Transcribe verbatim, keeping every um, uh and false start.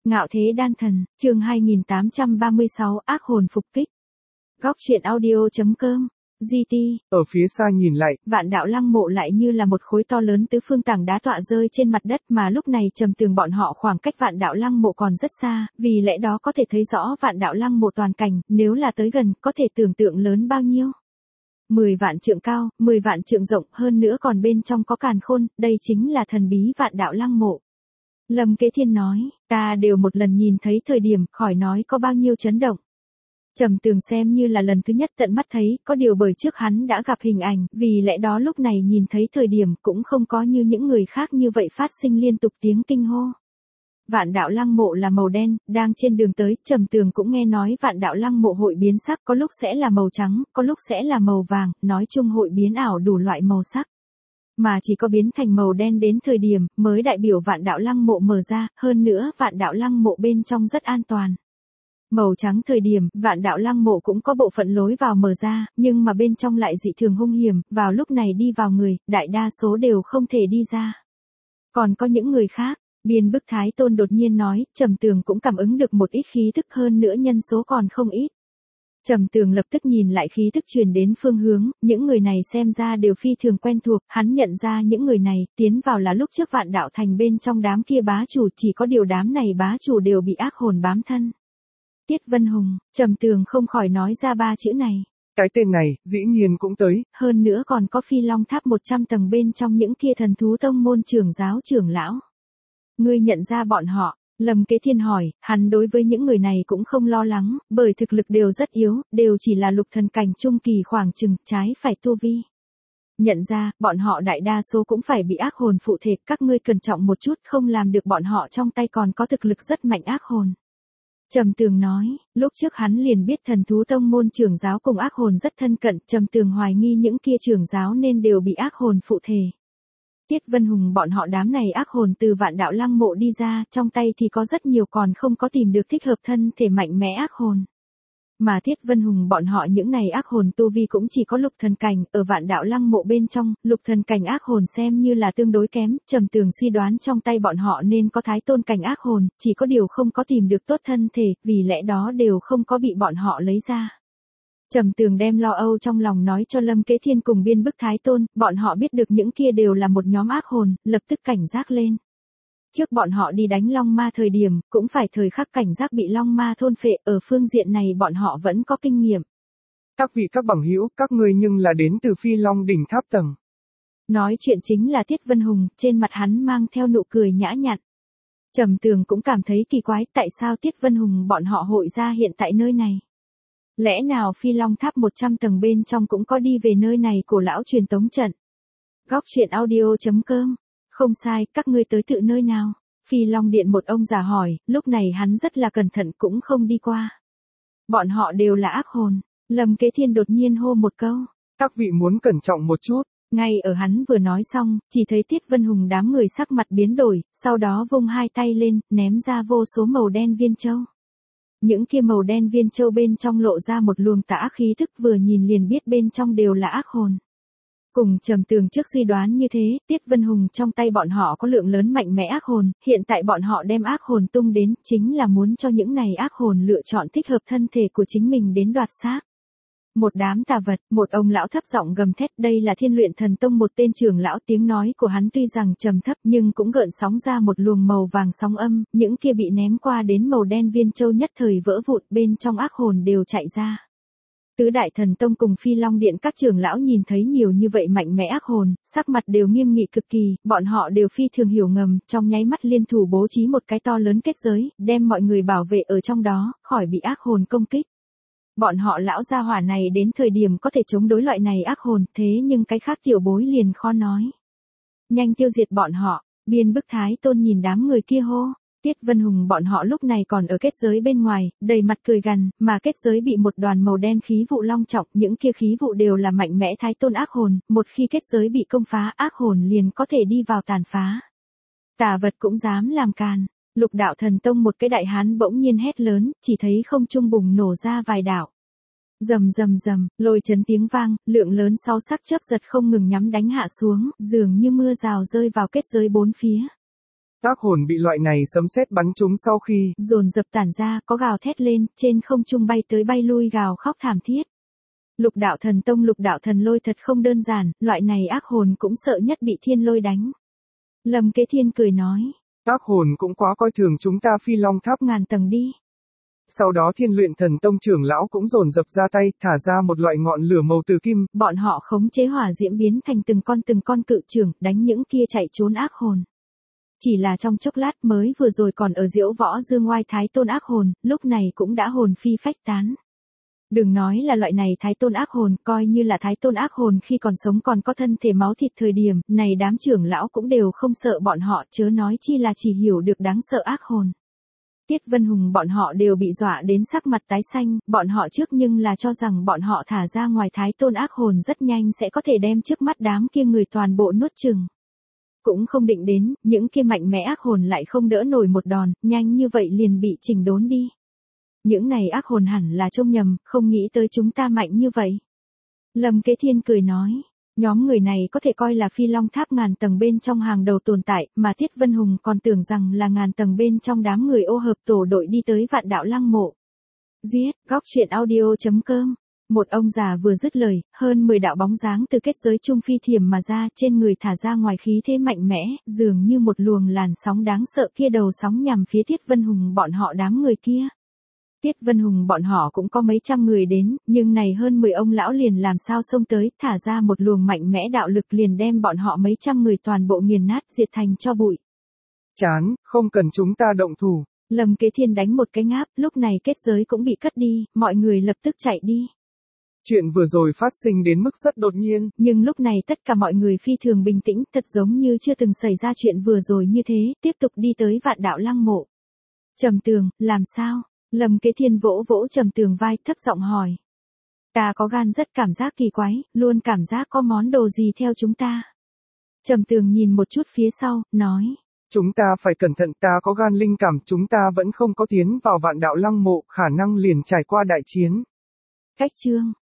Ngạo thế đan thần, chương hai nghìn tám trăm ba mươi sáu, ác hồn phục kích. Góc truyện audio.com, giê tê. Ở phía xa nhìn lại, Vạn đạo lăng mộ lại như là một khối to lớn tứ phương tảng đá tọa rơi trên mặt đất, mà lúc này Trầm Tường bọn họ khoảng cách vạn đạo lăng mộ còn rất xa, vì lẽ đó có thể thấy rõ vạn đạo lăng mộ toàn cảnh, nếu là tới gần, có thể tưởng tượng lớn bao nhiêu. mười vạn trượng cao, mười vạn trượng rộng, hơn nữa còn bên trong có càn khôn, đây chính là thần bí vạn đạo lăng mộ. Lâm Kế Thiên nói, ta đều một lần nhìn thấy thời điểm, khỏi nói có bao nhiêu chấn động. Trầm Tường xem như là lần thứ nhất tận mắt thấy, có điều bởi trước hắn đã gặp hình ảnh, vì lẽ đó lúc này nhìn thấy thời điểm cũng không có như những người khác như vậy phát sinh liên tục tiếng kinh hô. Vạn đạo lăng mộ là màu đen, đang trên đường tới, Trầm Tường cũng nghe nói vạn đạo lăng mộ hội biến sắc, có lúc sẽ là màu trắng, có lúc sẽ là màu vàng, nói chung hội biến ảo đủ loại màu sắc. Mà chỉ có biến thành màu đen đến thời điểm, mới đại biểu vạn đạo lăng mộ mở ra, hơn nữa vạn đạo lăng mộ bên trong rất an toàn. Màu trắng thời điểm, vạn đạo lăng mộ cũng có bộ phận lối vào mở ra, nhưng mà bên trong lại dị thường hung hiểm, vào lúc này đi vào người, đại đa số đều không thể đi ra. Còn có những người khác, Biên Bức Thái Tôn đột nhiên nói, Trầm Tường cũng cảm ứng được một ít khí thức, hơn nữa nhân số còn không ít. Trầm Tường lập tức nhìn lại khí thức truyền đến phương hướng, những người này xem ra đều phi thường quen thuộc, hắn nhận ra những người này, tiến vào là lúc trước vạn đạo thành bên trong đám kia bá chủ, chỉ có điều đám này bá chủ đều bị ác hồn bám thân. Tiết Vân Hùng, Trầm Tường không khỏi nói ra ba chữ này. Cái tên này, dĩ nhiên cũng tới. Hơn nữa còn có Phi Long Tháp một trăm tầng bên trong những kia thần thú tông môn trưởng giáo trưởng lão. Ngươi nhận ra bọn họ? Lâm Kế Thiên hỏi, hắn đối với những người này cũng không lo lắng, bởi thực lực đều rất yếu, đều chỉ là lục thần cảnh trung kỳ khoảng chừng, trái phải tu vi. Nhận ra, bọn họ đại đa số cũng phải bị ác hồn phụ thể, các ngươi cẩn trọng một chút, không làm được bọn họ trong tay còn có thực lực rất mạnh ác hồn. Trầm Tường nói, lúc trước hắn liền biết thần thú tông môn trưởng giáo cùng ác hồn rất thân cận, Trầm Tường hoài nghi những kia trưởng giáo nên đều bị ác hồn phụ thể. Tiết Vân Hùng bọn họ đám này ác hồn từ vạn đạo lăng mộ đi ra, trong tay thì có rất nhiều còn không có tìm được thích hợp thân thể mạnh mẽ ác hồn. Mà Tiết Vân Hùng bọn họ những này ác hồn tu vi cũng chỉ có lục thần cảnh, ở vạn đạo lăng mộ bên trong, lục thần cảnh ác hồn xem như là tương đối kém, Trầm Tường suy đoán trong tay bọn họ nên có thái tôn cảnh ác hồn, chỉ có điều không có tìm được tốt thân thể, vì lẽ đó đều không có bị bọn họ lấy ra. Trầm Tường đem lo âu trong lòng nói cho Lâm Kế Thiên cùng Biên Bức Thái Tôn, bọn họ biết được những kia đều là một nhóm ác hồn, lập tức cảnh giác lên. Trước bọn họ đi đánh Long Ma thời điểm, cũng phải thời khắc cảnh giác bị Long Ma thôn phệ, ở phương diện này bọn họ vẫn có kinh nghiệm. Các vị các bằng hữu, các ngươi nhưng là đến từ Phi Long đỉnh tháp tầng. Nói chuyện chính là Tiết Vân Hùng, trên mặt hắn mang theo nụ cười nhã nhặn. Trầm Tường cũng cảm thấy kỳ quái, tại sao Tiết Vân Hùng bọn họ hội ra hiện tại nơi này. Lẽ nào Phi Long Tháp một trăm tầng bên trong cũng có đi về nơi này của lão truyền tống trận. Góc truyện audio.com. Không sai, các ngươi tới tự nơi nào? Phi Long Điện một ông già hỏi, lúc này hắn rất là cẩn thận cũng không đi qua. Bọn họ đều là ác hồn. Lâm Kế Thiên đột nhiên hô một câu. Các vị muốn cẩn trọng một chút. Ngay ở hắn vừa nói xong, chỉ thấy Tiết Vân Hùng đám người sắc mặt biến đổi, sau đó vung hai tay lên, ném ra vô số màu đen viên châu. Những kia màu đen viên châu bên trong lộ ra một luồng tà ác khí thức, vừa nhìn liền biết bên trong đều là ác hồn. Cùng Trầm Tường trước suy đoán như thế, Tiết Vân Hùng trong tay bọn họ có lượng lớn mạnh mẽ ác hồn, hiện tại bọn họ đem ác hồn tung đến, chính là muốn cho những này ác hồn lựa chọn thích hợp thân thể của chính mình đến đoạt xác. Một đám tà vật, một ông lão thấp giọng gầm thét, đây là Thiên Luyện Thần Tông một tên trưởng lão, tiếng nói của hắn tuy rằng trầm thấp nhưng cũng gợn sóng ra một luồng màu vàng sóng âm, những kia bị ném qua đến màu đen viên châu nhất thời vỡ vụn, bên trong ác hồn đều chạy ra. Tứ Đại Thần Tông cùng Phi Long Điện các trưởng lão nhìn thấy nhiều như vậy mạnh mẽ ác hồn, sắc mặt đều nghiêm nghị cực kỳ, bọn họ đều phi thường hiểu ngầm, trong nháy mắt liên thủ bố trí một cái to lớn kết giới, đem mọi người bảo vệ ở trong đó, khỏi bị ác hồn công kích. Bọn họ lão gia hỏa này đến thời điểm có thể chống đối loại này ác hồn, thế nhưng cái khác tiểu bối liền khó nói. Nhanh tiêu diệt bọn họ, Biên Bức Thái Tôn nhìn đám người kia hô. Tiết Vân Hùng bọn họ lúc này còn ở kết giới bên ngoài, đầy mặt cười gằn, mà kết giới bị một đoàn màu đen khí vụ long trọng, những kia khí vụ đều là mạnh mẽ Thái Tôn ác hồn, một khi kết giới bị công phá, ác hồn liền có thể đi vào tàn phá. Tà vật cũng dám làm càn. Lục Đạo Thần Tông một cái đại hán bỗng nhiên hét lớn, chỉ thấy không trung bùng nổ ra vài đạo. Rầm rầm rầm, lôi chấn tiếng vang, lượng lớn sáu sắc chớp giật không ngừng nhắm đánh hạ xuống, dường như mưa rào rơi vào kết giới bốn phía. Ác hồn bị loại này sấm sét bắn trúng sau khi dồn dập tản ra, có gào thét lên, trên không trung bay tới bay lui gào khóc thảm thiết. Lục đạo thần tông lục đạo thần lôi thật không đơn giản, loại này ác hồn cũng sợ nhất bị thiên lôi đánh. Lâm Kế Thiên cười nói. Ác hồn cũng quá coi thường chúng ta Phi Long Tháp ngàn tầng đi. Sau đó Thiên Luyện Thần Tông trưởng lão cũng dồn dập ra tay, thả ra một loại ngọn lửa màu từ kim. Bọn họ khống chế hỏa diễm biến thành từng con từng con cự trưởng, đánh những kia chạy trốn ác hồn. Chỉ là trong chốc lát mới vừa rồi còn ở Diễu Võ Dương Oai Thái Tôn ác hồn, lúc này cũng đã hồn phi phách tán. Đừng nói là loại này Thái Tôn ác hồn, coi như là Thái Tôn ác hồn khi còn sống còn có thân thể máu thịt thời điểm, này đám trưởng lão cũng đều không sợ bọn họ, chớ nói chi là chỉ hiểu được đáng sợ ác hồn. Tiết Vân Hùng bọn họ đều bị dọa đến sắc mặt tái xanh, bọn họ trước nhưng là cho rằng bọn họ thả ra ngoài Thái Tôn ác hồn rất nhanh sẽ có thể đem trước mắt đám kia người toàn bộ nuốt chửng. Cũng không định đến, những kia mạnh mẽ ác hồn lại không đỡ nổi một đòn, nhanh như vậy liền bị chỉnh đốn đi. Những này ác hồn hẳn là trông nhầm, không nghĩ tới chúng ta mạnh như vậy. Lâm Kế Thiên cười nói, nhóm người này có thể coi là Phi Long Tháp ngàn tầng bên trong hàng đầu tồn tại, mà Thiết Vân Hùng còn tưởng rằng là ngàn tầng bên trong đám người ô hợp tổ đội đi tới Vạn Đạo Lăng Mộ. Giết, góc truyện audio chấm com. Một ông già vừa dứt lời, hơn mười đạo bóng dáng từ kết giới trung phi thiểm mà ra, trên người thả ra ngoài khí thế mạnh mẽ, dường như một luồng làn sóng đáng sợ kia đầu sóng nhằm phía Tiết Vân Hùng bọn họ đám người kia. Tiết Vân Hùng bọn họ cũng có mấy trăm người đến, nhưng này hơn mười ông lão liền làm sao xông tới, thả ra một luồng mạnh mẽ đạo lực liền đem bọn họ mấy trăm người toàn bộ nghiền nát diệt thành cho bụi. Chán, không cần chúng ta động thủ. Lâm Kế Thiên đánh một cái ngáp, lúc này kết giới cũng bị cất đi, mọi người lập tức chạy đi. Chuyện vừa rồi phát sinh đến mức rất đột nhiên. Nhưng lúc này tất cả mọi người phi thường bình tĩnh, thật giống như chưa từng xảy ra chuyện vừa rồi như thế, tiếp tục đi tới Vạn Đạo Lăng Mộ. Trầm Tường, làm sao? Lâm Kế Thiên vỗ vỗ Trầm Tường vai, thấp giọng hỏi. Ta có gan rất cảm giác kỳ quái, luôn cảm giác có món đồ gì theo chúng ta. Trầm Tường nhìn một chút phía sau, nói. Chúng ta phải cẩn thận, ta có gan linh cảm, chúng ta vẫn không có tiến vào Vạn Đạo Lăng Mộ, khả năng liền trải qua đại chiến. Cách chương